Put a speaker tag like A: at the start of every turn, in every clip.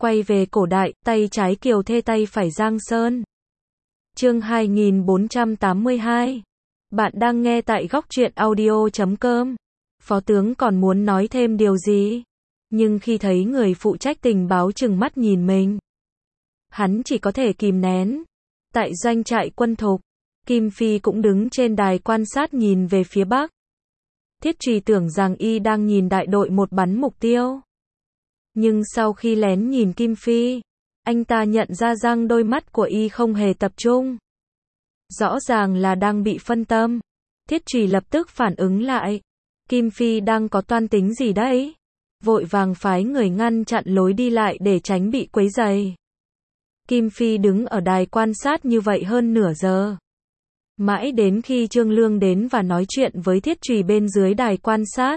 A: Quay về cổ đại, tay trái Kiều Thê tay phải Giang Sơn. Chương 2482. Bạn đang nghe tại góc truyện audio.com. Phó tướng còn muốn nói thêm điều gì, nhưng khi thấy người phụ trách tình báo trừng mắt nhìn mình, hắn chỉ có thể kìm nén. Tại doanh trại quân thục, Kim Phi cũng đứng trên đài quan sát nhìn về phía bắc. Thiết Trùy tưởng rằng y đang nhìn đại đội một bắn mục tiêu. Nhưng sau khi lén nhìn Kim Phi, anh ta nhận ra rằng đôi mắt của y không hề tập trung. Rõ ràng là đang bị phân tâm. Thiết Trùy lập tức phản ứng lại. Kim Phi đang có toan tính gì đấy? Vội vàng phái người ngăn chặn lối đi lại để tránh bị quấy rầy. Kim Phi đứng ở đài quan sát như vậy hơn nửa giờ. Mãi đến khi Trương Lương đến và nói chuyện với Thiết Trùy bên dưới đài quan sát,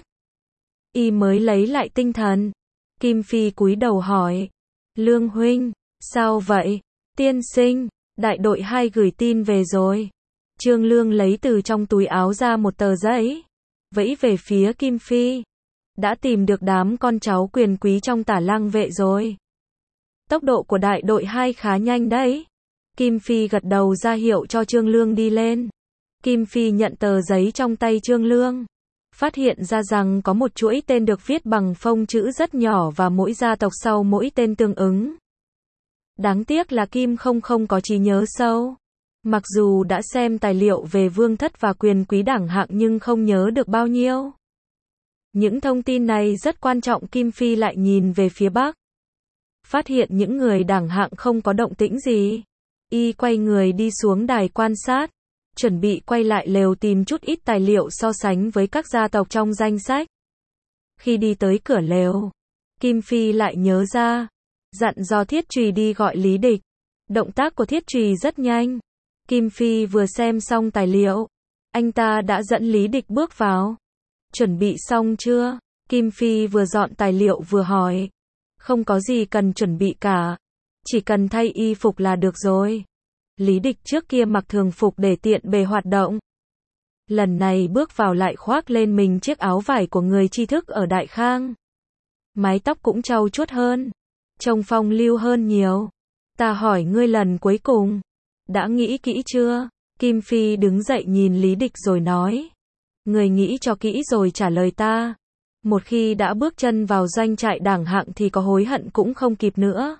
A: y mới lấy lại tinh thần. Kim Phi cúi đầu hỏi, Lương huynh, sao vậy? Tiên sinh, đại đội 2 gửi tin về rồi. Trương Lương lấy từ trong túi áo ra một tờ giấy, vẫy về phía Kim Phi. Đã tìm được đám con cháu quyền quý trong Tả Lăng vệ rồi. Tốc độ của đại đội 2 khá nhanh đấy. Kim Phi gật đầu ra hiệu cho Trương Lương đi lên. Kim Phi nhận tờ giấy trong tay Trương Lương, phát hiện ra rằng có một chuỗi tên được viết bằng phông chữ rất nhỏ và mỗi gia tộc sau mỗi tên tương ứng. Đáng tiếc là Kim không có trí nhớ sâu. Mặc dù đã xem tài liệu về vương thất và quyền quý đẳng hạng nhưng không nhớ được bao nhiêu. Những thông tin này rất quan trọng. Kim Phi lại nhìn về phía bắc, phát hiện những người đẳng hạng không có động tĩnh gì. Y quay người đi xuống đài quan sát, chuẩn bị quay lại lều tìm chút ít tài liệu so sánh với các gia tộc trong danh sách. Khi đi tới cửa lều, Kim Phi lại nhớ ra, dặn dò Thiết Trùy đi gọi Lý Địch. Động tác của Thiết Trùy rất nhanh. Kim Phi vừa xem xong tài liệu, anh ta đã dẫn Lý Địch bước vào. Chuẩn bị xong chưa? Kim Phi vừa dọn tài liệu vừa hỏi. Không có gì cần chuẩn bị cả, chỉ cần thay y phục là được rồi. Lý Địch trước kia mặc thường phục để tiện bề hoạt động. Lần này bước vào lại khoác lên mình chiếc áo vải của người tri thức ở Đại Khang. Mái tóc cũng trau chuốt hơn, trông phong lưu hơn nhiều. Ta hỏi ngươi lần cuối cùng, đã nghĩ kỹ chưa? Kim Phi đứng dậy nhìn Lý Địch rồi nói. Người nghĩ cho kỹ rồi trả lời ta. Một khi đã bước chân vào doanh trại đẳng hạng thì có hối hận cũng không kịp nữa.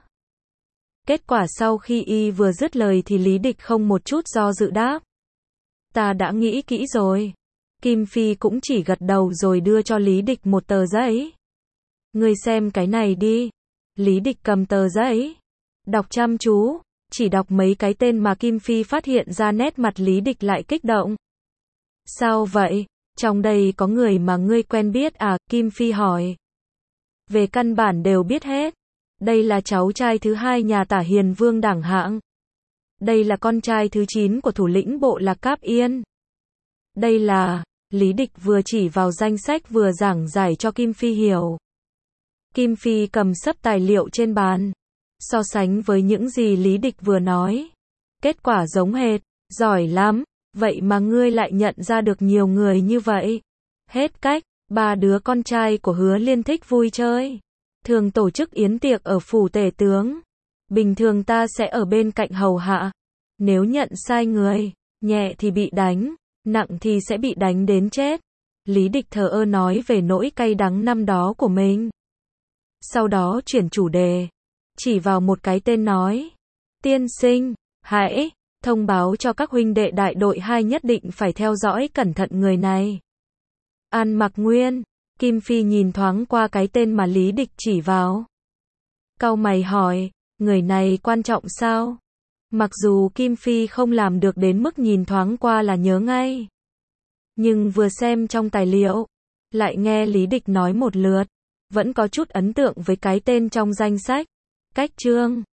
A: Kết quả sau khi y vừa dứt lời thì Lý Địch không một chút do dự đáp. Ta đã nghĩ kỹ rồi. Kim Phi cũng chỉ gật đầu rồi đưa cho Lý Địch một tờ giấy. Ngươi xem cái này đi. Lý Địch cầm tờ giấy, đọc chăm chú, chỉ đọc mấy cái tên mà Kim Phi phát hiện ra nét mặt Lý Địch lại kích động. Sao vậy? Trong đây có người mà ngươi quen biết à? Kim Phi hỏi. Về căn bản đều biết hết. Đây là cháu trai thứ 2 nhà Tả Hiền Vương đẳng hạng. Đây là con trai thứ 9 của thủ lĩnh bộ Lạc Cáp Yên. Đây là, Lý Địch vừa chỉ vào danh sách vừa giảng giải cho Kim Phi hiểu. Kim Phi cầm sấp tài liệu trên bàn, so sánh với những gì Lý Địch vừa nói. Kết quả giống hệt, giỏi lắm, vậy mà ngươi lại nhận ra được nhiều người như vậy. Hết cách, 3 đứa con trai của Hứa Liên thích vui chơi, thường tổ chức yến tiệc ở phủ tể tướng. Bình thường ta sẽ ở bên cạnh hầu hạ. Nếu nhận sai người, nhẹ thì bị đánh, nặng thì sẽ bị đánh đến chết. Lý Địch thờ ơ nói về nỗi cay đắng năm đó của mình. Sau đó chuyển chủ đề, chỉ vào một cái tên nói. Tiên sinh, hãy thông báo cho các huynh đệ đại đội 2 nhất định phải theo dõi cẩn thận người này. An Mặc Nguyên. Kim Phi nhìn thoáng qua cái tên mà Lý Địch chỉ vào. Cau mày hỏi, người này quan trọng sao? Mặc dù Kim Phi không làm được đến mức nhìn thoáng qua là nhớ ngay, nhưng vừa xem trong tài liệu, lại nghe Lý Địch nói một lượt, vẫn có chút ấn tượng với cái tên trong danh sách. Cách Trương